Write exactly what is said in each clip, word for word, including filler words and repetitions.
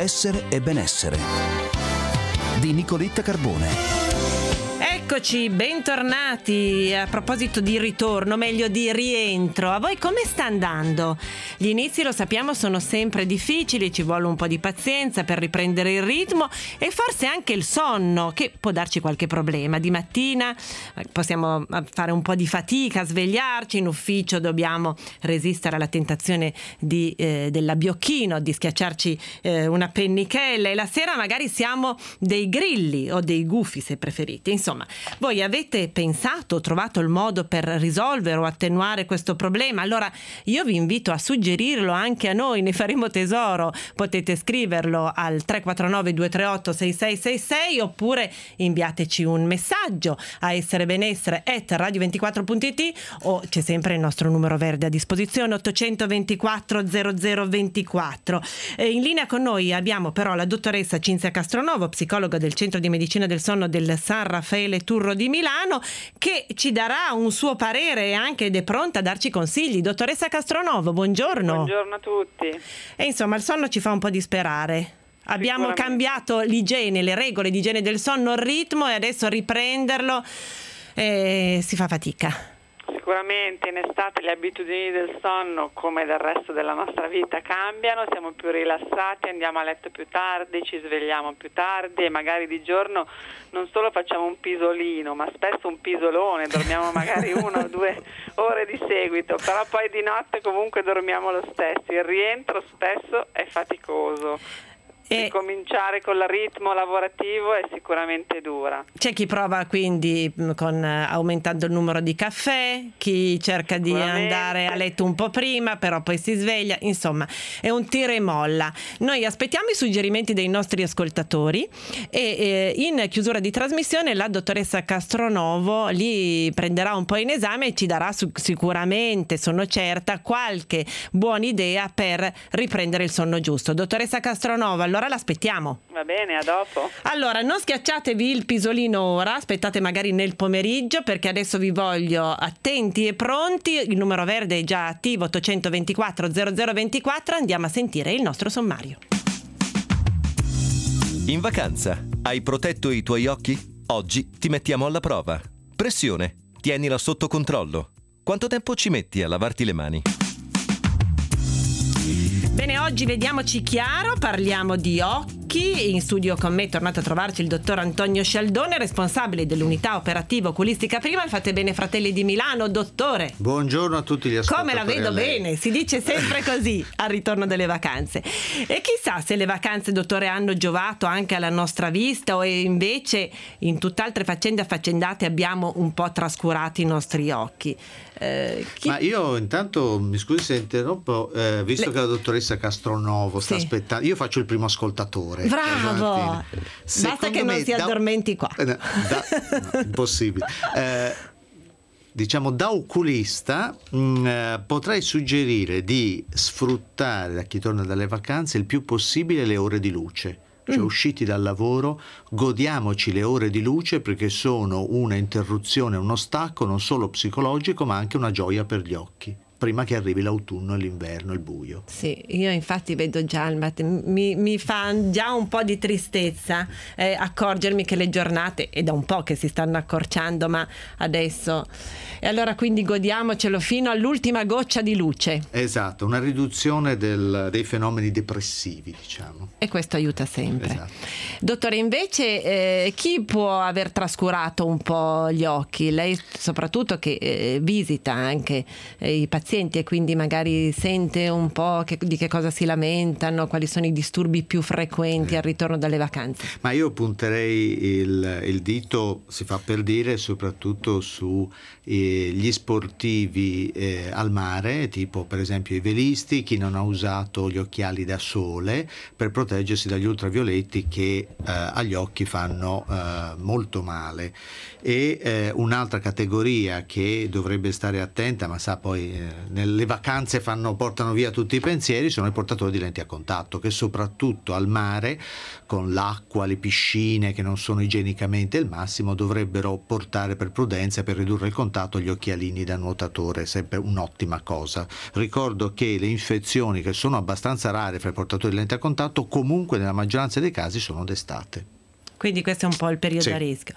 Essere e benessere di Nicoletta Carbone. Eccoci, bentornati. A proposito di ritorno, meglio di rientro, a voi come sta andando? Gli inizi, lo sappiamo, sono sempre difficili, ci vuole un po' di pazienza per riprendere il ritmo e forse anche il sonno, che può darci qualche problema. Di mattina possiamo fare un po' di fatica a svegliarci, in ufficio dobbiamo resistere alla tentazione di, eh, dell'abbiocchino, di schiacciarci eh, una pennichella, e la sera magari siamo dei grilli o dei gufi, se preferite. Insomma, voi avete pensato, trovato il modo per risolvere o attenuare questo problema? Allora io vi invito a suggerirlo anche a noi, ne faremo tesoro. Potete scriverlo al tre quattro nove due tre otto sei sei sei sei oppure inviateci un messaggio a esserebenessere chiocciola radio ventiquattro punto it, o c'è sempre il nostro numero verde a disposizione ottocentoventiquattro zero zero ventiquattro. E in linea con noi abbiamo però la dottoressa Cinzia Castronovo, psicologa del Centro di Medicina del Sonno del San Raffaele Turro di Milano, che ci darà un suo parere anche ed è pronta a darci consigli. Dottoressa Castronovo, buongiorno. Buongiorno a tutti. E insomma, il sonno ci fa un po' disperare. Abbiamo cambiato l'igiene, le regole di igiene del sonno, il ritmo, e adesso riprenderlo eh, si fa fatica. Sicuramente in estate le abitudini del sonno, come del resto della nostra vita, cambiano, siamo più rilassati, andiamo a letto più tardi, ci svegliamo più tardi e magari di giorno non solo facciamo un pisolino, ma spesso un pisolone, dormiamo magari una o due ore di seguito, però poi di notte comunque dormiamo lo stesso, il rientro spesso è faticoso. E cominciare con il ritmo lavorativo è sicuramente dura. C'è chi prova quindi con aumentando il numero di caffè, chi cerca di andare a letto un po' prima, però poi si sveglia. Insomma, è un tira e molla. Noi aspettiamo i suggerimenti dei nostri ascoltatori e eh, in chiusura di trasmissione la dottoressa Castronovo li prenderà un po' in esame e ci darà su- sicuramente, sono certa, qualche buona idea per riprendere il sonno giusto. Dottoressa Castronovo, allora l'aspettiamo. Va bene, a dopo. Allora, non schiacciatevi il pisolino ora, aspettate magari nel pomeriggio, perché adesso vi voglio attenti e pronti. Il numero verde è già attivo, ottocentoventiquattro zero zero ventiquattro. Andiamo a sentire il nostro sommario. In vacanza, hai protetto i tuoi occhi? Oggi ti mettiamo alla prova. Pressione, tienila sotto controllo. Quanto tempo ci metti a lavarti le mani? Bene, oggi vediamoci chiaro, parliamo di occhi. In studio con me è tornato a trovarci il dottor Antonio Scialdone, responsabile dell'unità operativa oculistica prima. Fate bene Fratelli di Milano, dottore. Buongiorno a tutti gli ascoltatori. Come la vedo bene, si dice sempre così al ritorno delle vacanze. E chissà se le vacanze, dottore, hanno giovato anche alla nostra vista, o invece in tutt'altre faccende affaccendate abbiamo un po' trascurato i nostri occhi. Eh, chi... Ma io intanto, mi scusi se interrompo, eh, visto Le... che la dottoressa Castronovo sta sì. aspettando, io faccio il primo ascoltatore. Bravo! Basta che non si da... addormenti qua. Da... No, impossibile. Eh, diciamo, da oculista mh, eh, potrei suggerire di sfruttare, a chi torna dalle vacanze, il più possibile le ore di luce. Cioè, mm. usciti dal lavoro, godiamoci le ore di luce, perché sono una interruzione, uno stacco non solo psicologico ma anche una gioia per gli occhi, prima che arrivi l'autunno e l'inverno, il buio. Sì, io infatti vedo già il mattino, mi, mi fa già un po' di tristezza eh, accorgermi che le giornate, è da un po' che si stanno accorciando, ma adesso... E allora quindi godiamocelo fino all'ultima goccia di luce. Esatto, una riduzione del, dei fenomeni depressivi, diciamo. E questo aiuta sempre. Esatto. Dottore, invece eh, chi può aver trascurato un po' gli occhi? Lei soprattutto che eh, visita anche eh, i pazienti e quindi magari sente un po' che, di che cosa si lamentano, quali sono i disturbi più frequenti eh. al ritorno dalle vacanze. Ma io punterei il, il dito, si fa per dire, soprattutto su eh, gli sportivi eh, al mare, tipo per esempio i velisti, chi non ha usato gli occhiali da sole per proteggersi dagli ultravioletti che eh, agli occhi fanno eh, molto male. E eh, un'altra categoria che dovrebbe stare attenta, ma sa poi eh, nelle vacanze fanno, portano via tutti i pensieri, sono i portatori di lenti a contatto, che soprattutto al mare, con l'acqua, le piscine che non sono igienicamente il massimo, dovrebbero portare per prudenza, per ridurre il contatto, gli occhialini da nuotatore, sempre un'ottima cosa. Ricordo che le infezioni, che sono abbastanza rare fra i portatori di lenti a contatto, comunque nella maggioranza dei casi sono d'estate. Quindi questo è un po' il periodo Sì. a rischio.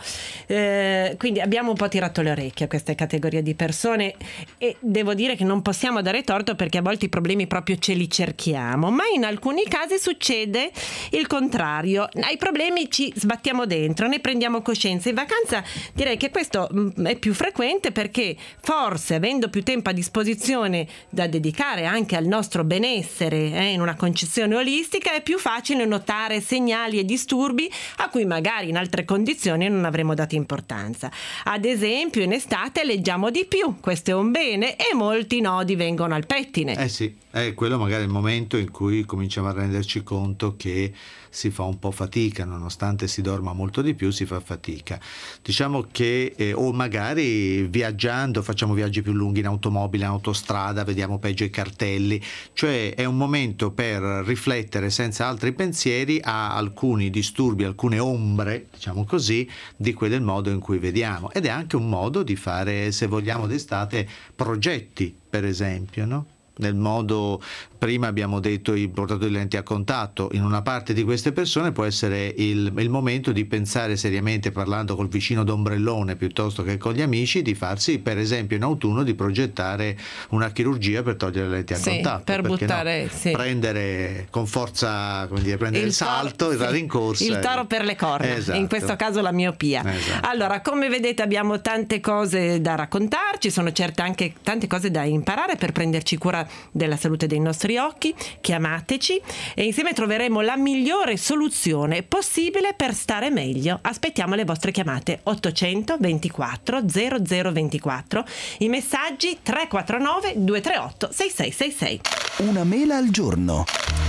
Eh, quindi abbiamo un po' tirato le orecchie a queste categorie di persone e devo dire che non possiamo dare torto, perché a volte i problemi proprio ce li cerchiamo, ma in alcuni casi succede il contrario. Ai problemi ci sbattiamo dentro, ne prendiamo coscienza. In vacanza direi che questo mh, è più frequente, perché forse, avendo più tempo a disposizione da dedicare anche al nostro benessere eh, in una concezione olistica, è più facile notare segnali e disturbi a cui magari in altre condizioni non avremmo dato importanza. Ad esempio, in estate leggiamo di più, questo è un bene, e molti nodi vengono al pettine. Eh sì, è quello magari il momento in cui cominciamo a renderci conto che si fa un po' fatica, nonostante si dorma molto di più, si fa fatica. Diciamo che, eh, o magari viaggiando, facciamo viaggi più lunghi in automobile, in autostrada, vediamo peggio i cartelli, cioè è un momento per riflettere senza altri pensieri a alcuni disturbi, alcune ombre, diciamo così, di quel del modo in cui vediamo. Ed è anche un modo di fare, se vogliamo d'estate, progetti, per esempio, no? Nel modo, prima abbiamo detto i portatori di lenti a contatto, in una parte di queste persone può essere il, il momento di pensare seriamente, parlando col vicino d'ombrellone piuttosto che con gli amici, di farsi, per esempio in autunno, di progettare una chirurgia per togliere le lenti a Sì, contatto, per buttare, no? sì. Prendere con forza, come dire, prendere il, il salto, toro, il sì, rincorsa, il toro per le corna, esatto. In questo caso la miopia. Esatto. Allora, come vedete abbiamo tante cose da raccontarci, sono certe anche tante cose da imparare per prenderci cura della salute dei nostri occhi. Chiamateci e insieme troveremo la migliore soluzione possibile per stare meglio. Aspettiamo le vostre chiamate ottocento ventiquattro zero zero ventiquattro, i messaggi tre quattro nove due tre otto sei sei sei sei. Una mela al giorno.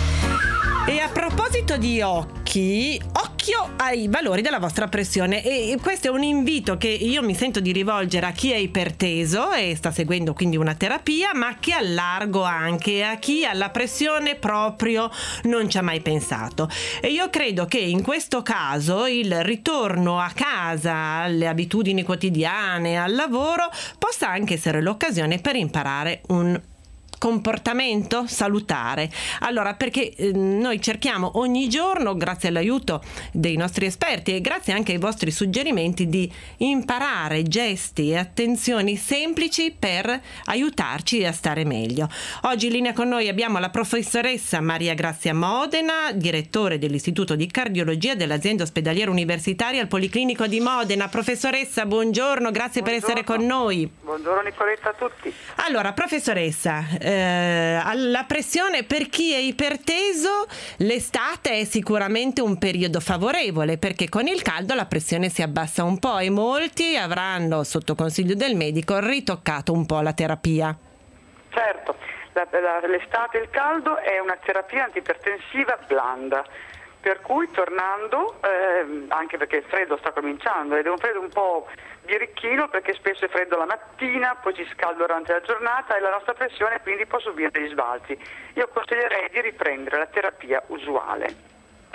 E a proposito di occhi, occhio ai valori della vostra pressione, e questo è un invito che io mi sento di rivolgere a chi è iperteso e sta seguendo quindi una terapia, ma che allargo anche a chi alla pressione proprio non ci ha mai pensato. E io credo che in questo caso il ritorno a casa, alle abitudini quotidiane, al lavoro, possa anche essere l'occasione per imparare un comportamento salutare. Allora, perché eh, noi cerchiamo ogni giorno, grazie all'aiuto dei nostri esperti e grazie anche ai vostri suggerimenti, di imparare gesti e attenzioni semplici per aiutarci a stare meglio. Oggi in linea con noi abbiamo la professoressa Maria Grazia Modena, direttore dell'Istituto di Cardiologia dell'Azienda Ospedaliera Universitaria al Policlinico di Modena. Professoressa, buongiorno, grazie buongiorno. Per essere con noi. Buongiorno Nicoletta a tutti. Allora, professoressa, eh, alla pressione, per chi è iperteso l'estate è sicuramente un periodo favorevole, perché con il caldo la pressione si abbassa un po' e molti avranno, sotto consiglio del medico, ritoccato un po' la terapia. Certo, la, la, l'estate e il caldo è una terapia antipertensiva blanda, per cui tornando, eh, anche perché il freddo sta cominciando ed è un freddo un po' birichino, perché spesso è freddo la mattina, poi ci scalda durante la giornata e la nostra pressione quindi può subire degli sbalzi. Io consiglierei di riprendere la terapia usuale,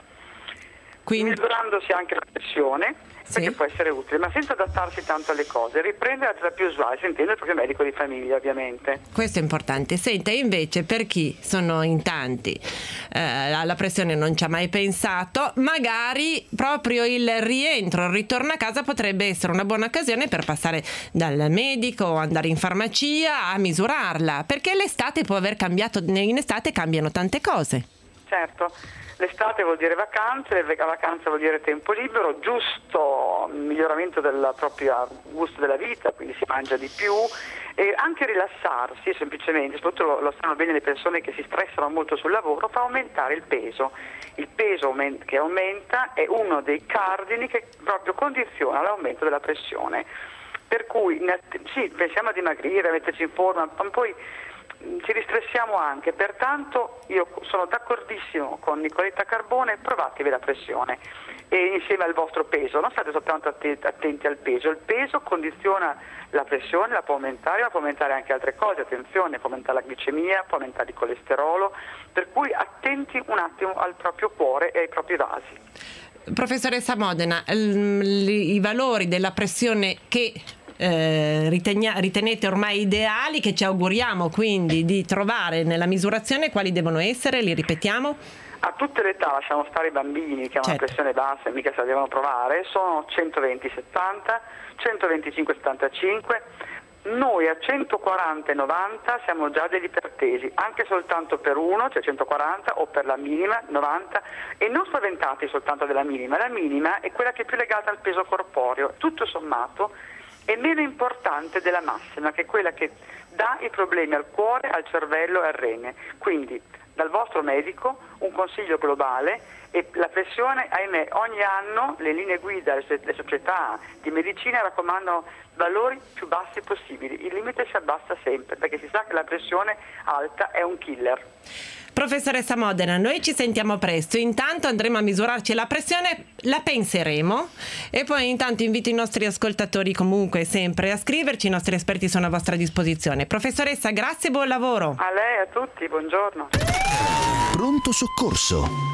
quindi misurandosi anche la pressione, perché sì, può essere utile, ma senza adattarsi tanto alle cose. Riprendere la terapia usuale, sentendo il proprio medico di famiglia, ovviamente. Questo è importante. Senta, invece, per chi sono in tanti, eh, alla pressione non ci ha mai pensato, magari proprio il rientro, il ritorno a casa potrebbe essere una buona occasione per passare dal medico o andare in farmacia a misurarla, perché l'estate può aver cambiato, in estate cambiano tante cose. Certo. L'estate vuol dire vacanze, la vacanza vuol dire tempo libero, giusto miglioramento del proprio gusto della vita, quindi si mangia di più, e anche rilassarsi semplicemente, soprattutto lo, lo sanno bene le persone che si stressano molto sul lavoro, fa aumentare il peso. Il peso che aumenta è uno dei cardini che proprio condiziona l'aumento della pressione. Per cui sì, pensiamo a dimagrire, a metterci in forma, ma poi ci distressiamo anche, pertanto io sono d'accordissimo con Nicoletta Carbone, provatevi la pressione e insieme al vostro peso. Non state soltanto attenti al peso, il peso condiziona la pressione, la può aumentare, ma può aumentare anche altre cose, attenzione, può aumentare la glicemia, può aumentare il colesterolo, per cui attenti un attimo al proprio cuore e ai propri vasi. Professoressa Modena, i valori della pressione che eh, ritenia, ritenete ormai ideali, che ci auguriamo quindi di trovare nella misurazione, quali devono essere? Li ripetiamo? A tutte le età, lasciamo stare i bambini che hanno certo. una pressione bassa e mica se la devono provare, sono centoventi settanta, centoventicinque settantacinque, noi a centoquaranta e novanta siamo già degli ipertesi, anche soltanto per uno, cioè centoquaranta, o per la minima, novanta, e non spaventati soltanto della minima, la minima è quella che è più legata al peso corporeo, tutto sommato è meno importante della massima, che è quella che dà i problemi al cuore, al cervello e al rene. Quindi dal vostro medico un consiglio globale, e la pressione, ahimè, ogni anno le linee guida, le società di medicina raccomandano valori più bassi possibili, il limite si abbassa sempre perché si sa che la pressione alta è un killer. Professoressa Modena, noi ci sentiamo presto, intanto andremo a misurarci la pressione, la penseremo e poi intanto invito i nostri ascoltatori comunque sempre a scriverci, i nostri esperti sono a vostra disposizione. Professoressa, grazie e buon lavoro. A lei, a tutti, buongiorno. Pronto soccorso.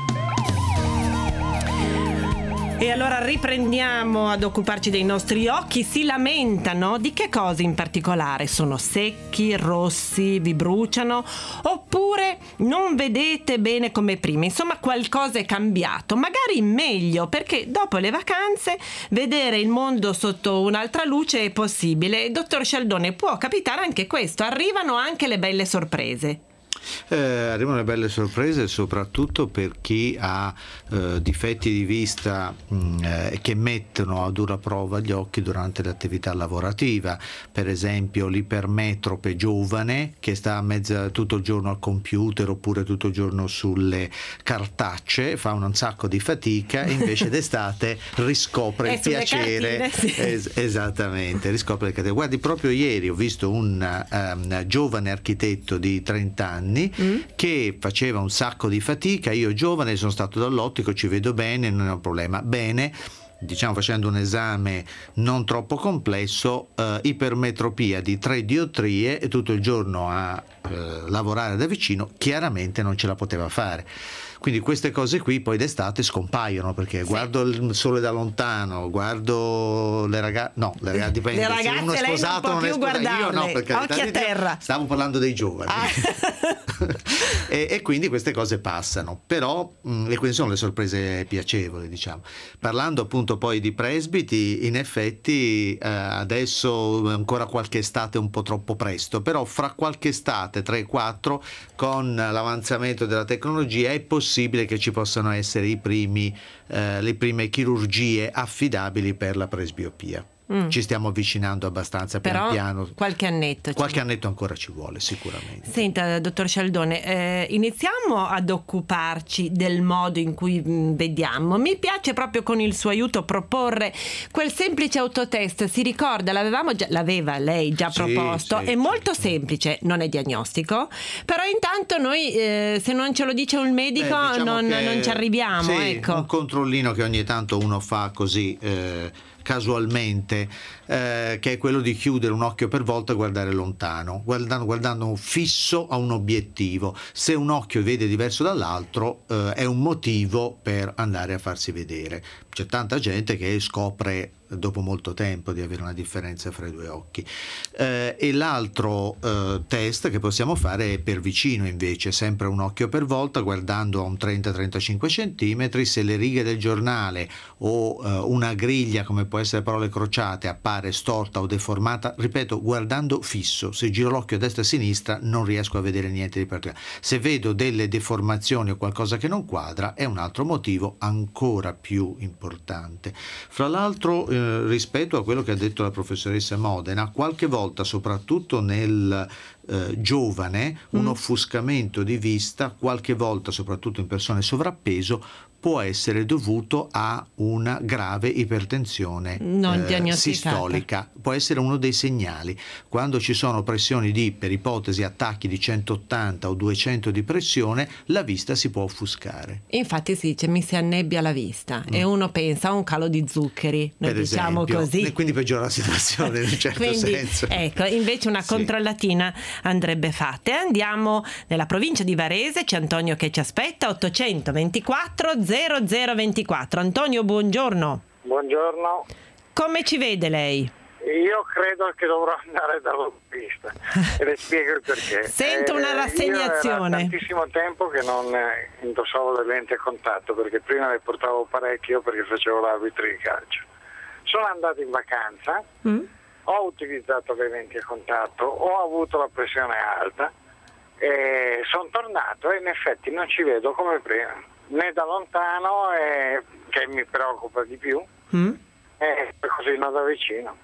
E allora riprendiamo ad occuparci dei nostri occhi. Si lamentano di che cosa in particolare? Sono secchi, rossi, vi bruciano oppure non vedete bene come prima? Insomma, qualcosa è cambiato, magari in meglio, perché dopo le vacanze vedere il mondo sotto un'altra luce è possibile. Dottor Scialdone, può capitare anche questo, arrivano anche le belle sorprese. Eh, arrivano le belle sorprese soprattutto per chi ha eh, difetti di vista mh, eh, che mettono a dura prova gli occhi durante l'attività lavorativa, per esempio l'ipermetrope giovane che sta a mezza, tutto il giorno al computer oppure tutto il giorno sulle cartacce, fa un sacco di fatica e invece d'estate riscopre il piacere cartine, sì. es- esattamente riscopre il piacere. Guardi, proprio ieri ho visto un um, giovane architetto di trenta anni Mm. che faceva un sacco di fatica. Io giovane sono stato dall'ottico, ci vedo bene, non è un problema. Bene, diciamo facendo un esame non troppo complesso, eh, ipermetropia di tre diottrie e tutto il giorno a eh, lavorare da vicino, chiaramente non ce la poteva fare. Quindi queste cose qui poi d'estate scompaiono perché sì. guardo il sole da lontano, guardo le ragazze, no, le ragazze dipende, le ragazze, se uno è sposato non, non è sposato, io no, perché occhi a terra. Stavo parlando dei giovani. Ah. e, e quindi queste cose passano, però mh, e quindi sono le sorprese piacevoli, diciamo. Parlando appunto poi di presbiti, in effetti eh, adesso ancora qualche estate un po' troppo presto, però fra qualche estate, tre quattro, con l'avanzamento della tecnologia è possibile che ci possano essere i primi, eh, le prime chirurgie affidabili per la presbiopia. Mm. Ci stiamo avvicinando abbastanza pian Però piano. Qualche annetto. Qualche annetto ancora ci vuole, sicuramente. Senta, dottor Scialdone, eh, iniziamo ad occuparci del modo in cui mh, vediamo. Mi piace proprio con il suo aiuto proporre quel semplice autotest. Si ricorda, l'avevamo già, l'aveva lei già sì, proposto. Sì, è molto sì. semplice, non è diagnostico. Però intanto noi, eh, se non ce lo dice un medico, Beh, diciamo non, non ci arriviamo. Sì, ecco. Un controllino che ogni tanto uno fa così. Eh, casualmente, eh, che è quello di chiudere un occhio per volta e guardare lontano, guardando, guardando fisso a un obiettivo. Se un occhio vede diverso dall'altro, eh, è un motivo per andare a farsi vedere. C'è tanta gente che scopre dopo molto tempo di avere una differenza fra i due occhi. Eh, e l'altro eh, test che possiamo fare è per vicino, invece, sempre un occhio per volta, guardando a un trenta trentacinque centimetri. Se le righe del giornale o eh, una griglia, come può essere parole crociate, appare storta o deformata, ripeto, guardando fisso. Se giro l'occhio a destra e a sinistra non riesco a vedere niente di particolare. Se vedo delle deformazioni o qualcosa che non quadra, è un altro motivo ancora più importante. Fra l'altro, eh, rispetto a quello che ha detto la professoressa Modena, qualche volta, soprattutto nel eh, giovane, un mm. offuscamento di vista, qualche volta, soprattutto in persone sovrappeso, può essere dovuto a una grave ipertensione non eh, sistolica. Può essere uno dei segnali. Quando ci sono pressioni di, per ipotesi, attacchi di centottanta o duecento di pressione, la vista si può offuscare. Infatti si dice mi si annebbia la vista mm. e uno pensa a un calo di zuccheri, noi per diciamo esempio, così. E quindi peggiora la situazione in un certo quindi, senso. Ecco, invece una sì. controllatina andrebbe fatta. E andiamo nella provincia di Varese, c'è Antonio che ci aspetta, ottocentoventiquattro zero zero ventiquattro. Antonio, buongiorno. Buongiorno. Come ci vede lei? Io credo che dovrò andare dall'oculista e le spiego il perché. Sento una rassegnazione. Io era tantissimo tempo che non indossavo le lenti a contatto, perché prima le portavo parecchio perché facevo l'arbitro di calcio. Sono andato in vacanza, mm. ho utilizzato le lenti a contatto, ho avuto la pressione alta e sono tornato e in effetti non ci vedo come prima, né da lontano, e, che mi preoccupa di più, mm. e così non da vicino.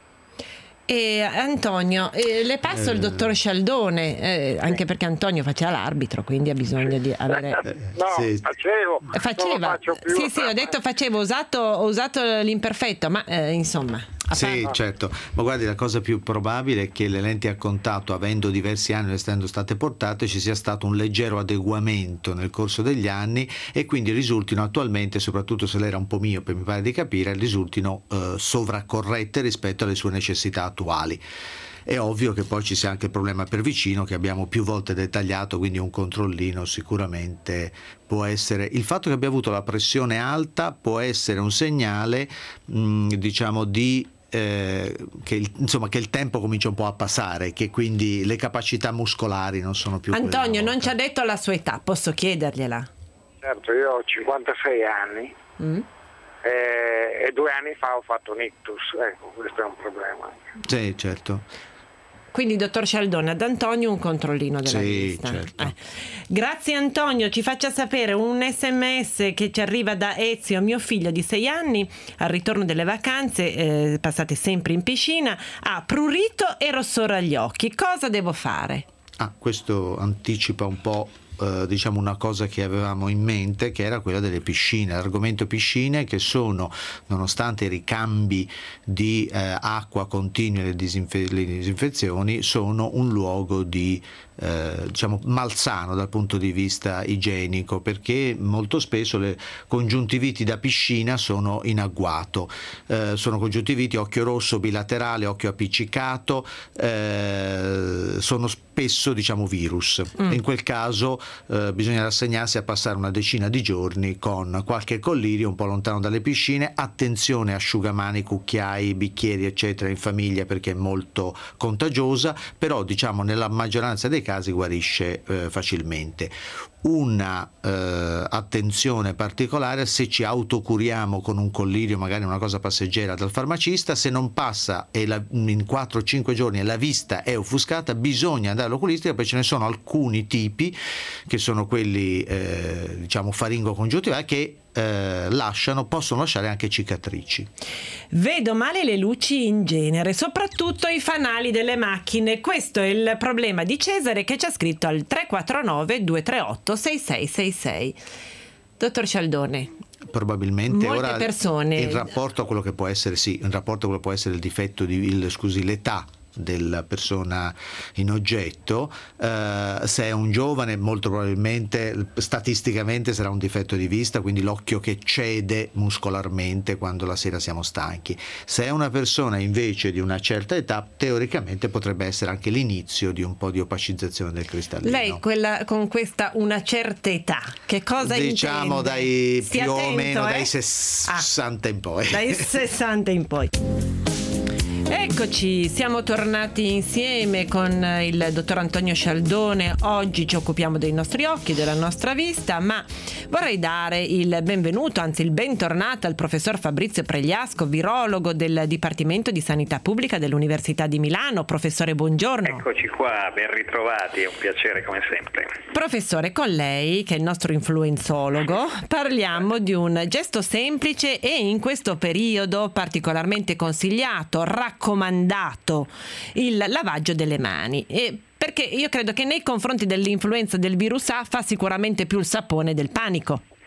E Antonio, eh, le passo eh, il dottor Scialdone, eh, anche perché Antonio faceva l'arbitro, quindi ha bisogno di avere... No, sì. facevo. Faceva, non lo faccio più. Sì, sì, ho detto facevo, ho usato, ho usato l'imperfetto, ma eh, insomma... Sì, certo, ma guardi, la cosa più probabile è che le lenti a contatto, avendo diversi anni, essendo state portate, ci sia stato un leggero adeguamento nel corso degli anni e quindi risultino attualmente, soprattutto se lei era un po' miope, mi pare di capire, risultino eh, sovraccorrette rispetto alle sue necessità attuali. È ovvio che poi ci sia anche il problema per vicino che abbiamo più volte dettagliato, quindi un controllino sicuramente può essere. Il fatto che abbia avuto la pressione alta può essere un segnale mh, diciamo di Eh, che, il, insomma, che il tempo comincia un po' a passare, che quindi le capacità muscolari non sono più. Antonio non ci ha detto la sua età, posso chiedergliela? Certo, io ho cinquantasei anni mm. e, e due anni fa ho fatto un ictus, ecco, questo è un problema. Sì, certo. Quindi dottor Scialdone, ad Antonio un controllino della sì, vista. Certo. Eh. Grazie Antonio, ci faccia sapere un sms che ci arriva da Ezio, mio figlio di sei anni, al ritorno delle vacanze, eh, passate sempre in piscina, ha prurito e rossore agli occhi. Cosa devo fare? Ah, questo anticipa un po' eh, diciamo una cosa che avevamo in mente, che era quella delle piscine, l'argomento piscine, che sono, nonostante i ricambi di eh, acqua continui e le, disinfe- le disinfezioni, sono un luogo di Eh, diciamo malsano dal punto di vista igienico, perché molto spesso le congiuntiviti da piscina sono in agguato, eh, sono congiuntiviti occhio rosso bilaterale, occhio appiccicato, eh, sono spesso diciamo virus. Mm. In quel caso eh, bisogna rassegnarsi a passare una decina di giorni con qualche collirio un po' lontano dalle piscine. Attenzione, asciugamani, cucchiai, bicchieri eccetera in famiglia, perché è molto contagiosa, però diciamo nella maggioranza dei casi guarisce eh, facilmente. Una eh, attenzione particolare se ci autocuriamo con un collirio, magari una cosa passeggera dal farmacista, se non passa e la, in quattro cinque giorni la vista è offuscata, bisogna andare all'oculista, perché ce ne sono alcuni tipi che sono quelli eh, diciamo faringocongiuntivali che Eh, lasciano, possono lasciare anche cicatrici. Vedo male le luci in genere, soprattutto i fanali delle macchine. Questo è il problema di Cesare, che ci ha scritto al tre quattro nove due tre otto sei sei sei sei. Dottor Scialdone, probabilmente molte ora persone in rapporto a quello che può essere sì, in rapporto a quello che può essere il difetto di il, scusi l'età della persona in oggetto, eh, se è un giovane molto probabilmente statisticamente sarà un difetto di vista, quindi l'occhio che cede muscolarmente quando la sera siamo stanchi. Se è una persona invece di una certa età, teoricamente potrebbe essere anche l'inizio di un po' di opacizzazione del cristallino. Lei quella con questa una certa età, che cosa diciamo intende? Dai Stia più attento, o meno eh? dai sessanta ah, in poi. Dai sessanta in poi. Eccoci, siamo tornati insieme con il dottor Antonio Scialdone. Oggi ci occupiamo dei nostri occhi, della nostra vista, ma vorrei dare il benvenuto, anzi il bentornato al professor Fabrizio Pregliasco, virologo del Dipartimento di Sanità Pubblica dell'Università di Milano. Professore, buongiorno. Eccoci qua, ben ritrovati, è un piacere come sempre. Professore, con lei, che è il nostro influenzologo, parliamo di un gesto semplice e in questo periodo particolarmente consigliato, raccomandato, il lavaggio delle mani. E perché io credo che nei confronti dell'influenza del virus A fa sicuramente più il sapone del panico.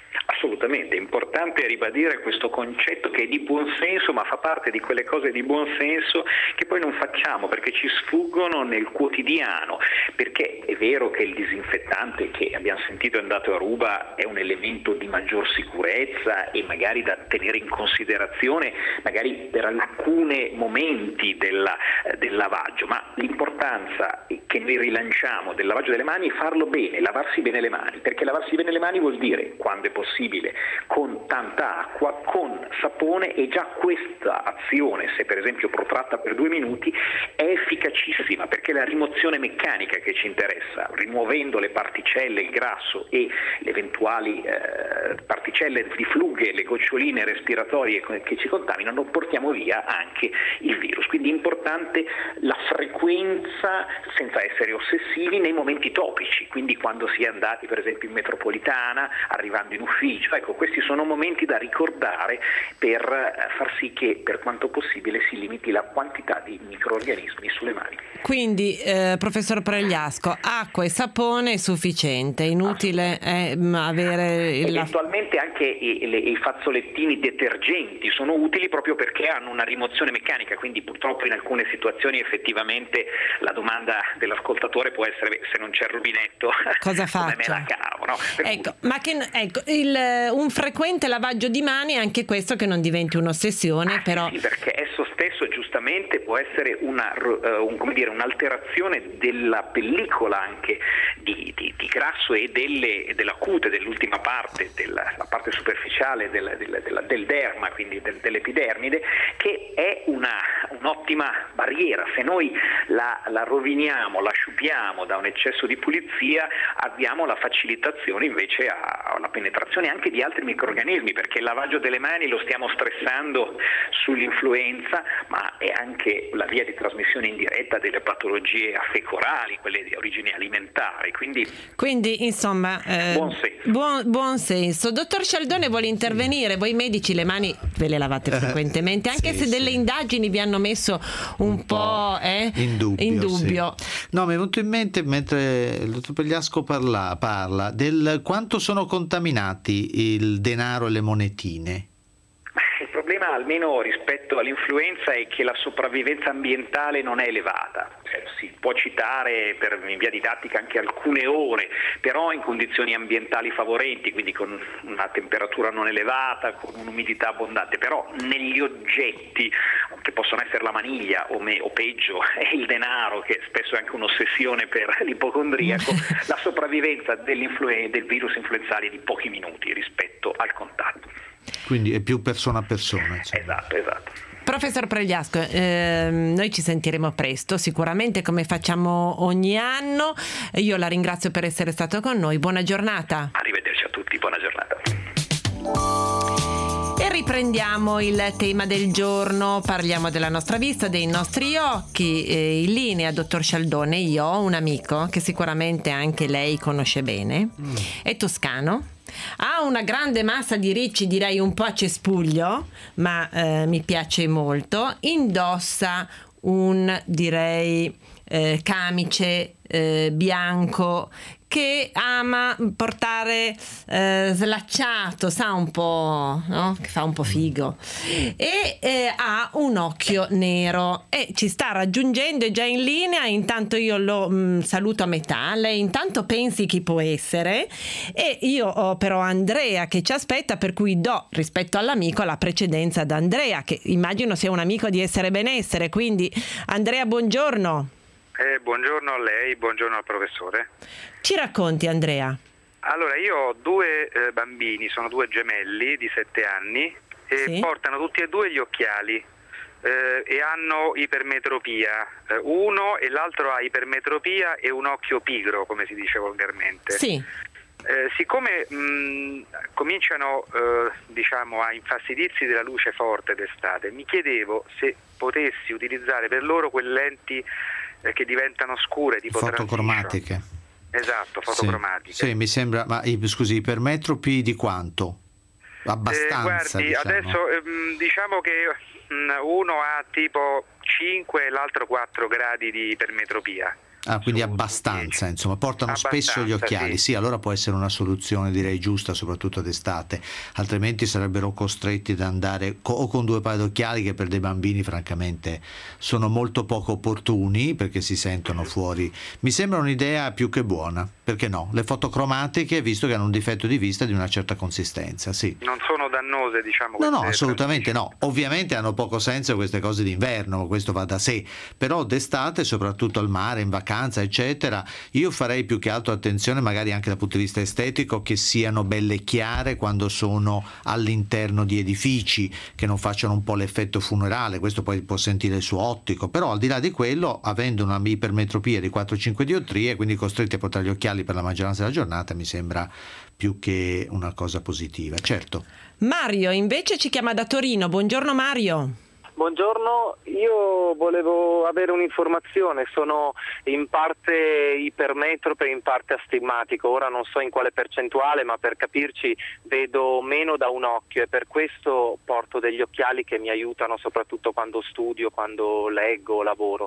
assolutamente, è importante ribadire questo concetto che è di buonsenso, ma fa parte di quelle cose di buonsenso che poi non facciamo perché ci sfuggono nel quotidiano, perché è vero che il disinfettante che abbiamo sentito è andato a ruba è un elemento di maggior sicurezza e magari da tenere in considerazione magari per alcuni momenti della, del lavaggio, ma l'importanza che noi rilanciamo del lavaggio delle mani è farlo bene, lavarsi bene le mani, perché lavarsi bene le mani vuol dire, quando è possibile, con tanta acqua, con sapone, e già questa azione, se per esempio protratta per due minuti, è efficacissima, perché la rimozione meccanica che ci interessa, rimuovendo le particelle, il grasso e le eventuali eh, particelle di flughe, le goccioline respiratorie che ci contaminano, portiamo via anche il virus. Quindi è importante la frequenza, senza essere ossessivi, nei momenti topici, quindi quando si è andati per esempio in metropolitana, arrivando in ufficio. Ecco, questi sono momenti da ricordare per far sì che per quanto possibile si limiti la quantità di microrganismi sulle mani. Quindi eh, professor Pregliasco, acqua e sapone è sufficiente, inutile eh, avere il... eventualmente anche i, le, i fazzolettini detergenti sono utili proprio perché hanno una rimozione meccanica, quindi purtroppo in alcune situazioni effettivamente la domanda dell'ascoltatore può essere: beh, se non c'è il rubinetto cosa faccio? Come me la cavo, no? Ecco, ma che ecco, il, un frequente lavaggio di mani, anche questo che non diventi un'ossessione, ah, però sì, perché esso stesso giustamente può essere una, uh, un, come dire, un'alterazione della pellicola anche di, di, di grasso e delle, della cute, dell'ultima parte, della la parte superficiale del, del, del, del derma, quindi del, dell'epidermide, che è una, un'ottima barriera. Se noi la, la roviniamo, la sciupiamo da un eccesso di pulizia, abbiamo la facilitazione invece alla penetrazione anche di altri microrganismi, perché il lavaggio delle mani lo stiamo stressando sull'influenza, ma è anche la via di trasmissione indiretta delle patologie fecorali, quelle di origine alimentare. Quindi, quindi insomma, eh, buon senso. Buon, buon senso. Dottor Scialdone vuole intervenire. Voi medici le mani ve le lavate frequentemente, anche sì, se delle sì. indagini vi hanno messo un, un po', po' eh, in dubbio. In dubbio. Sì. No, mi è venuto in mente mentre il dottor Pregliasco parla, parla del quanto sono contaminati il denaro e le monetine. Il problema, almeno rispetto all'influenza, è che la sopravvivenza ambientale non è elevata. Cioè, si può citare per, in via didattica anche alcune ore, però in condizioni ambientali favorenti, quindi con una temperatura non elevata, con un'umidità abbondante. Però negli oggetti, che possono essere la maniglia o, me, o peggio è il denaro, che spesso è anche un'ossessione per l'ipocondriaco, la sopravvivenza dell'influen- del virus influenzale è di pochi minuti rispetto al contatto. Quindi è più persona a persona. Insomma. Esatto, esatto. Professor Pregliasco, eh, noi ci sentiremo presto, sicuramente, come facciamo ogni anno. Io la ringrazio per essere stato con noi. Buona giornata. Arrivederci a tutti, buona giornata. E riprendiamo il tema del giorno, parliamo della nostra vista, dei nostri occhi. Eh, in linea, dottor Scialdone, io ho un amico che sicuramente anche lei conosce bene, mm. è toscano. Ha una grande massa di ricci, direi un po' a cespuglio, ma eh, mi piace molto. Indossa un, direi, eh, camice eh, bianco che ama portare eh, slacciato, sa, un po', no? Che fa un po' figo, e eh, ha un occhio nero e ci sta raggiungendo, è già in linea. Intanto io lo mh, saluto a metà, lei intanto pensi chi può essere, e io ho però Andrea che ci aspetta, per cui do rispetto all'amico la precedenza ad Andrea, che immagino sia un amico di Essere Benessere. Quindi Andrea, buongiorno. Eh, buongiorno a lei, buongiorno al professore. Ci racconti, Andrea? Allora, io ho due eh, bambini, sono due gemelli di sette anni e sì. portano tutti e due gli occhiali eh, e hanno ipermetropia. Eh, uno e l'altro ha ipermetropia e un occhio pigro, come si dice volgarmente. Sì. Eh, siccome mh, cominciano eh, diciamo a infastidirsi della luce forte d'estate, mi chiedevo se potessi utilizzare per loro quelle lenti eh, che diventano scure, tipo fotocromatiche. Transition. Esatto, fotocromatiche. Sì, sì, mi sembra, ma scusi, ipermetropi di quanto? Abbastanza, eh, guardi, diciamo. adesso ehm, diciamo che mh, uno ha tipo cinque e l'altro quattro gradi di ipermetropia. Ah, quindi abbastanza, insomma, portano Abbastanza, spesso gli occhiali. sì. Sì, allora può essere una soluzione, direi, giusta, soprattutto d'estate. Altrimenti sarebbero costretti ad andare co- o con due paia d'occhiali, che per dei bambini francamente sono molto poco opportuni perché si sentono fuori. Mi sembra un'idea più che buona, perché no? Le fotocromatiche, visto che hanno un difetto di vista di una certa consistenza, sì. Non sono dannose, diciamo. No, no, queste assolutamente no. Ovviamente hanno poco senso queste cose d'inverno, questo va da sé, però d'estate, soprattutto al mare, in vacanza, eccetera, io farei più che altro attenzione, magari anche dal punto di vista estetico, che siano belle chiare quando sono all'interno di edifici, che non facciano un po' l'effetto funerale. Questo poi può sentire il suo ottico, però al di là di quello, avendo una ipermetropia di quattro cinque diottrie, quindi costretti a portare gli occhiali per la maggioranza della giornata, mi sembra più che una cosa positiva. Certo. Mario invece ci chiama da Torino. Buongiorno Mario. Buongiorno, io volevo avere un'informazione, sono in parte ipermetrope e in parte astigmatico, ora non so in quale percentuale, ma per capirci vedo meno da un occhio e per questo porto degli occhiali che mi aiutano soprattutto quando studio, quando leggo, lavoro.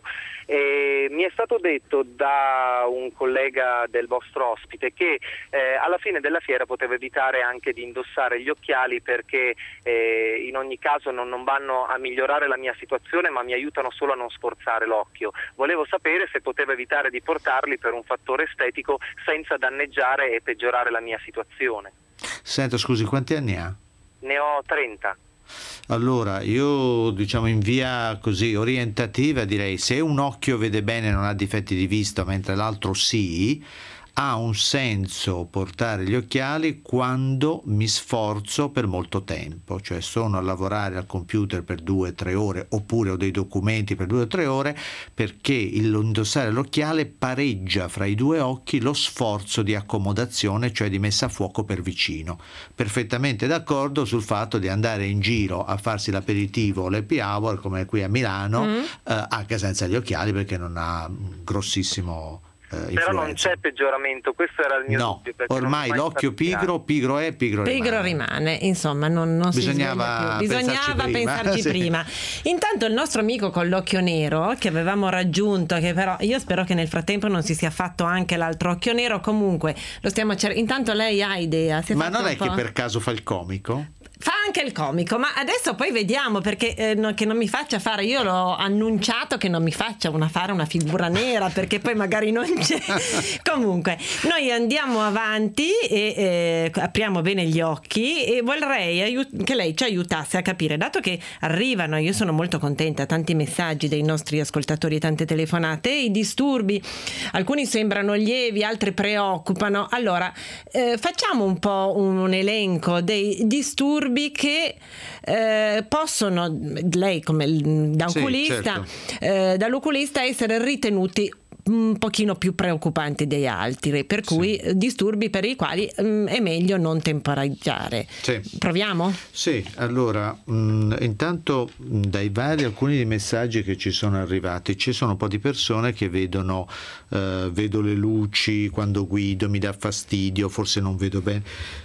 E mi è stato detto da un collega del vostro ospite che eh, alla fine della fiera potevo evitare anche di indossare gli occhiali perché eh, in ogni caso non, non vanno a migliorare la mia situazione, ma mi aiutano solo a non sforzare l'occhio. Volevo sapere se potevo evitare di portarli per un fattore estetico senza danneggiare e peggiorare la mia situazione. Senta, scusi, quanti anni ha? Ne ho trenta. Allora, io diciamo in via così orientativa direi, se un occhio vede bene e non ha difetti di vista mentre l'altro sì, ha un senso portare gli occhiali quando mi sforzo per molto tempo, cioè sono a lavorare al computer per due o tre ore oppure ho dei documenti per due o tre ore, perché indossare l'occhiale pareggia fra i due occhi lo sforzo di accomodazione, cioè di messa a fuoco per vicino. Perfettamente d'accordo sul fatto di andare in giro a farsi l'aperitivo o l'happy hour come qui a Milano, mm. eh, anche senza gli occhiali, perché non ha un grossissimo Uh, però non c'è peggioramento, questo era il mio no, dubbio. Ormai l'occhio pigro, pigro è, pigro, pigro rimane. rimane insomma non, non bisognava si bisognava pensarci prima, pensarci sì. prima. Intanto il nostro amico con l'occhio nero che avevamo raggiunto, che però io spero che nel frattempo non si sia fatto anche l'altro occhio nero, comunque lo stiamo cer- intanto lei ha idea, si è ma non è che per caso fa il comico? Fa anche il comico, ma adesso poi vediamo, perché eh, no, che non mi faccia fare, io l'ho annunciato che non mi faccia una, fare una figura nera, perché poi magari non c'è. Comunque noi andiamo avanti e eh, apriamo bene gli occhi e vorrei aiut- che lei ci aiutasse a capire, dato che arrivano, io sono molto contenta, tanti messaggi dei nostri ascoltatori, tante telefonate, i disturbi, alcuni sembrano lievi, altri preoccupano. Allora eh, facciamo un po' un elenco dei disturbi che eh, possono, lei come da oculista, sì, certo. eh, dall'oculista essere ritenuti un pochino più preoccupanti degli altri, per cui sì. disturbi per i quali mh, è meglio non temporeggiare. Sì. Proviamo? Sì, allora mh, intanto mh, dai vari alcuni dei messaggi che ci sono arrivati, ci sono un po' di persone che vedono eh, vedo le luci quando guido, mi dà fastidio, forse non vedo bene.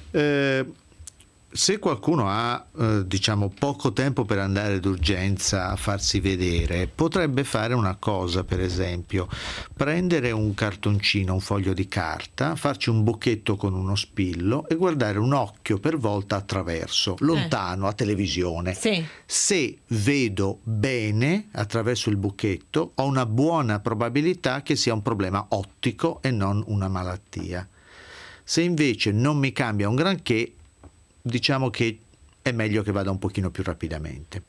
Eh, Se qualcuno ha eh, diciamo poco tempo per andare d'urgenza a farsi vedere, potrebbe fare una cosa, per esempio prendere un cartoncino, un foglio di carta, farci un bocchetto con uno spillo e guardare un occhio per volta attraverso, lontano, eh. a televisione. Sì. Se vedo bene attraverso il bocchetto, ho una buona probabilità che sia un problema ottico e non una malattia. Se invece non mi cambia un granché, diciamo che è meglio che vada un pochino più rapidamente.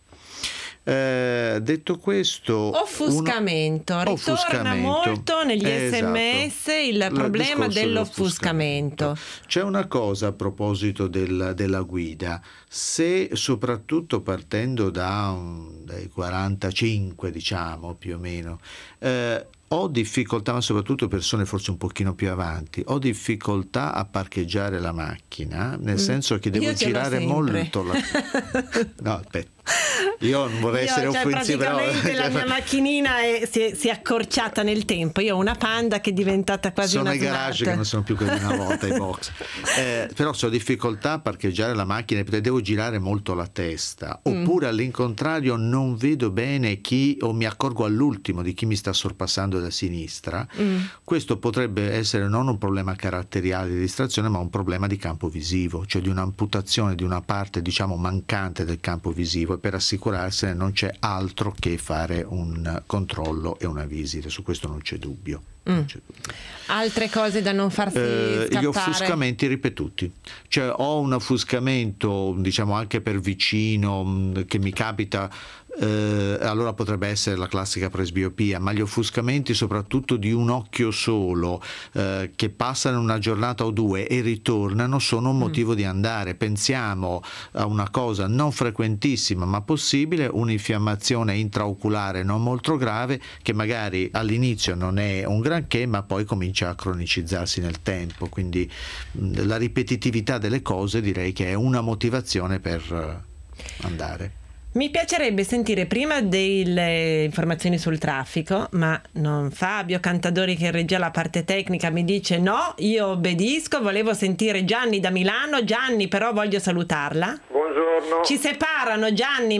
Eh, detto questo, offuscamento uno... ritorna offuscamento. molto negli esatto. sms il problema dell'offuscamento. C'è una cosa a proposito del, della guida: se soprattutto partendo da un, dai quarantacinque, diciamo più o meno, eh, ho difficoltà, ma soprattutto persone forse un pochino più avanti, ho difficoltà a parcheggiare la macchina, nel mm. senso che devo Io girare molto la... no aspetta Io non vorrei Io, essere cioè, offensivo, praticamente però la mia macchinina è, si, è, si è accorciata nel tempo. Io ho una Panda che è diventata quasi sono una i garage smart. che non sono più quelli di una volta, i box. Eh, però se ho difficoltà a parcheggiare la macchina perché devo girare molto la testa, oppure mm. all'incontrario non vedo bene chi, o mi accorgo all'ultimo di chi mi sta sorpassando da sinistra, mm. questo potrebbe essere non un problema caratteriale di distrazione, ma un problema di campo visivo, cioè di un'amputazione di una parte, diciamo, mancante del campo visivo, e per assicurarsene non c'è altro che fare un controllo e una visita, su questo non c'è dubbio. Mm. Non c'è dubbio. Altre cose da non farsi eh, scappare? Gli offuscamenti ripetuti, cioè ho un offuscamento, diciamo, anche per vicino, che mi capita, eh, allora potrebbe essere la classica presbiopia, ma gli offuscamenti soprattutto di un occhio solo, eh, che passano una giornata o due e ritornano, sono un motivo mm. di andare. Pensiamo a una cosa non frequentissima ma possibile, un'infiammazione intraoculare non molto grave, che magari all'inizio non è un granché ma poi comincia a cronicizzarsi nel tempo, quindi mh, la ripetitività delle cose direi che è una motivazione per uh, andare. Mi piacerebbe sentire prima delle informazioni sul traffico, ma non Fabio Cantadori, che regge la parte tecnica, mi dice no, io obbedisco, volevo sentire Gianni da Milano. Gianni, però voglio salutarla. Buongiorno. Ci separano, Gianni.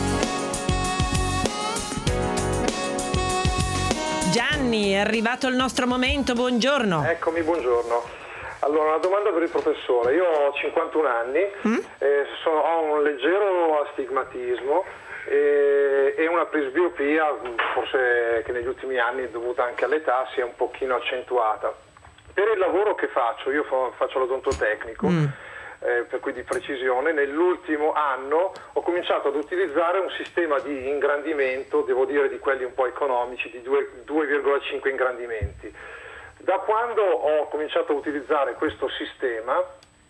Gianni, è arrivato il nostro momento, buongiorno. Eccomi, buongiorno. Allora, una domanda per il professore. Io ho cinquantuno anni, mm? eh, sono, ho un leggero astigmatismo e, e una presbiopia, forse che negli ultimi anni, dovuta anche all'età, si è un pochino accentuata. Per il lavoro che faccio, io faccio l'odontotecnico, mm. eh, per cui di precisione, nell'ultimo anno ho cominciato ad utilizzare un sistema di ingrandimento, devo dire di quelli un po' economici, di due virgola cinque ingrandimenti. Da quando ho cominciato a utilizzare questo sistema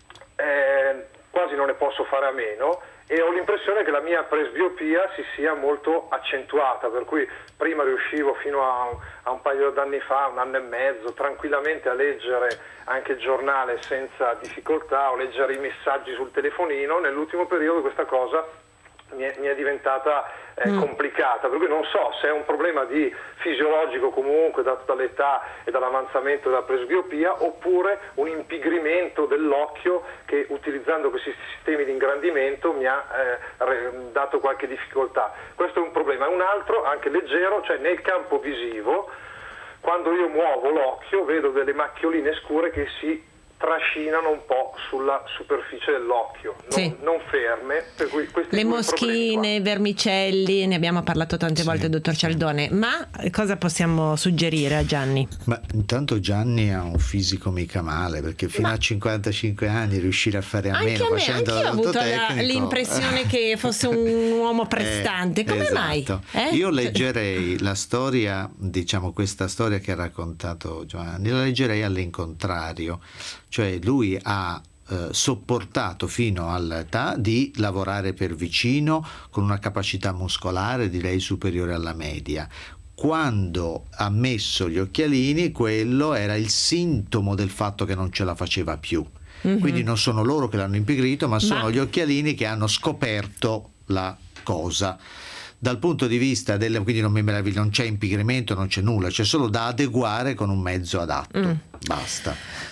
eh, quasi non ne posso fare a meno, e ho l'impressione che la mia presbiopia si sia molto accentuata, per cui prima riuscivo fino a, a un paio d'anni fa, un anno e mezzo, tranquillamente a leggere anche il giornale senza difficoltà, o leggere i messaggi sul telefonino. Nell'ultimo periodo questa cosa mi è, mi è diventata eh, mm. complicata, per cui non so se è un problema di fisiologico comunque dato dall'età e dall'avanzamento della presbiopia, oppure un impigrimento dell'occhio che, utilizzando questi sistemi di ingrandimento, mi ha eh, dato qualche difficoltà. Questo è un problema. Un altro, anche leggero, cioè nel campo visivo, quando io muovo l'occhio vedo delle macchioline scure che si trascinano un po' sulla superficie dell'occhio, non, sì. non ferme, per cui questi le moschine, vermicelli, ne abbiamo parlato tante sì, volte, dottor Cialdone, ma cosa possiamo suggerire a Gianni? Ma intanto Gianni ha un fisico mica male, perché fino ma... a cinquantacinque anni riuscire a fare a anche meno a me, facendo anche io ho avuto la, l'impressione che fosse un uomo prestante, come esatto. mai? Eh? Io leggerei la storia, diciamo questa storia che ha raccontato Gianni, la leggerei all'incontrario. Cioè lui ha eh, sopportato fino all'età di lavorare per vicino con una capacità muscolare direi superiore alla media. Quando ha messo gli occhialini, quello era il sintomo del fatto che non ce la faceva più. Mm-hmm. Quindi non sono loro che l'hanno impigrito, ma sono ma... gli occhialini che hanno scoperto la cosa. Dal punto di vista del, quindi non mi meraviglio, non c'è impigrimento, non c'è nulla, c'è solo da adeguare con un mezzo adatto. Mm. Basta.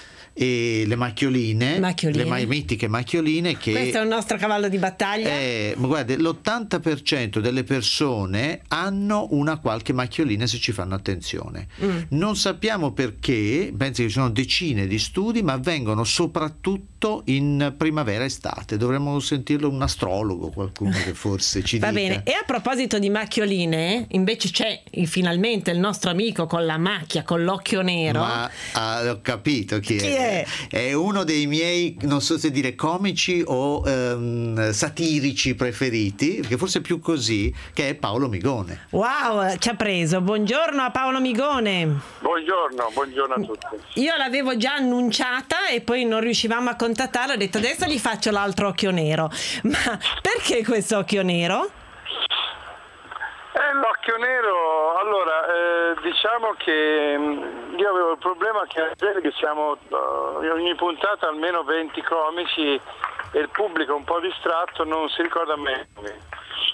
E le macchioline, macchioline. le mitiche macchioline che questo è un nostro cavallo di battaglia. Eh, guarda, l'ottanta per cento delle persone hanno una qualche macchiolina se ci fanno attenzione. Mm. Non sappiamo perché, penso che ci sono decine di studi, ma avvengono soprattutto in primavera estate. Dovremmo sentirlo un astrologo, qualcuno che forse ci Va dica. bene. E a proposito di macchioline, invece c'è finalmente il nostro amico con la macchia, con l'occhio nero. Ma ah, ho capito chi, chi è. è? È uno dei miei, non so se dire comici o um, satirici preferiti, perché forse è più così, che è Paolo Migone. Wow, ci ha preso. Buongiorno a Paolo Migone. Buongiorno, buongiorno a tutti. Io l'avevo già annunciata e poi non riuscivamo a contattarlo, ho detto adesso gli faccio l'altro occhio nero. Ma perché questo occhio nero? Eh, l'occhio nero, allora, eh, diciamo che mh, io avevo il problema che, che siamo, uh, ogni puntata almeno venti comici e il pubblico un po' distratto non si ricorda me.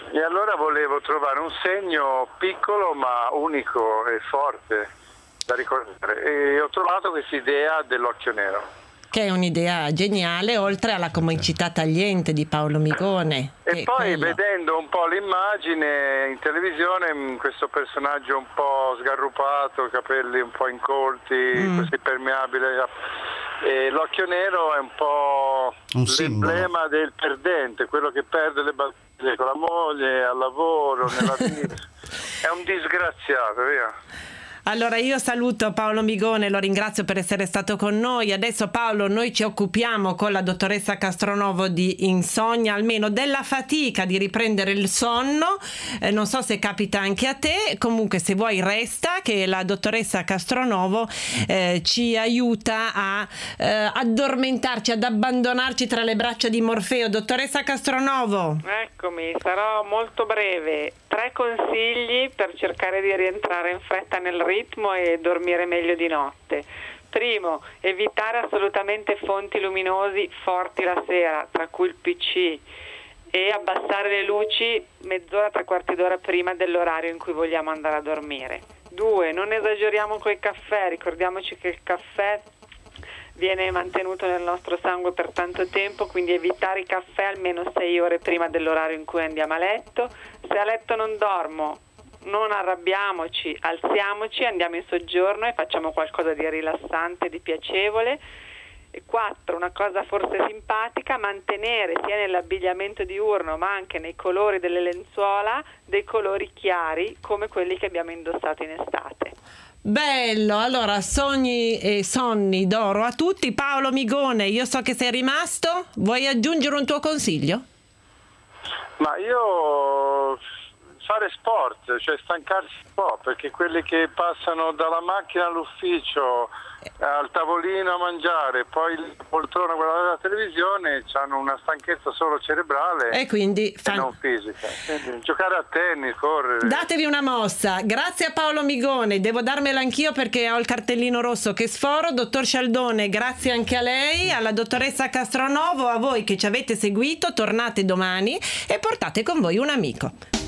E allora volevo trovare un segno piccolo ma unico e forte da ricordare, e ho trovato questa idea dell'occhio nero. Che è un'idea geniale, oltre alla comicità tagliente di Paolo Migone. E poi quello. vedendo un po' l'immagine in televisione, questo personaggio un po' sgarrupato, capelli un po' incolti, mm. così permeabile, e l'occhio nero è un po' un l'emblema del perdente, quello che perde le battaglie con la moglie, al lavoro, nella vita. È un disgraziato, via. Allora io saluto Paolo Migone, lo ringrazio per essere stato con noi. Adesso Paolo, noi ci occupiamo con la dottoressa Castronovo di insonnia, almeno della fatica di riprendere il sonno, eh, non so se capita anche a te, comunque se vuoi resta che la dottoressa Castronovo eh, ci aiuta a eh, addormentarci, ad abbandonarci tra le braccia di Morfeo. Dottoressa Castronovo. Eccomi, sarò molto breve. Tre consigli per cercare di rientrare in fretta nel ritmo e dormire meglio di notte. Primo, evitare assolutamente fonti luminosi forti la sera, tra cui il P C, e abbassare le luci mezz'ora, tre quarti d'ora prima dell'orario in cui vogliamo andare a dormire. Due, non esageriamo coi caffè, ricordiamoci che il caffè viene mantenuto nel nostro sangue per tanto tempo, quindi evitare i caffè almeno sei ore prima dell'orario in cui andiamo a letto. Se a letto non dormo, non arrabbiamoci, alziamoci, andiamo in soggiorno e facciamo qualcosa di rilassante, di piacevole. E quattro, una cosa forse simpatica, mantenere sia nell'abbigliamento diurno ma anche nei colori delle lenzuola dei colori chiari come quelli che abbiamo indossato in estate. Bello, allora sogni e sonni d'oro a tutti. Paolo Migone, io so che sei rimasto, vuoi aggiungere un tuo consiglio? Ma io fare sport, cioè stancarsi un po', perché quelli che passano dalla macchina all'ufficio al tavolino a mangiare, poi la poltrona a guardare la televisione, hanno una stanchezza solo cerebrale e quindi fan... e non fisica. Quindi, giocare a tennis, correre. Datevi una mossa. Grazie a Paolo Migone, devo darmela anch'io perché ho il cartellino rosso che sforo. Dottor Scialdone, grazie anche a lei, alla dottoressa Castronovo, a voi che ci avete seguito, tornate domani e portate con voi un amico.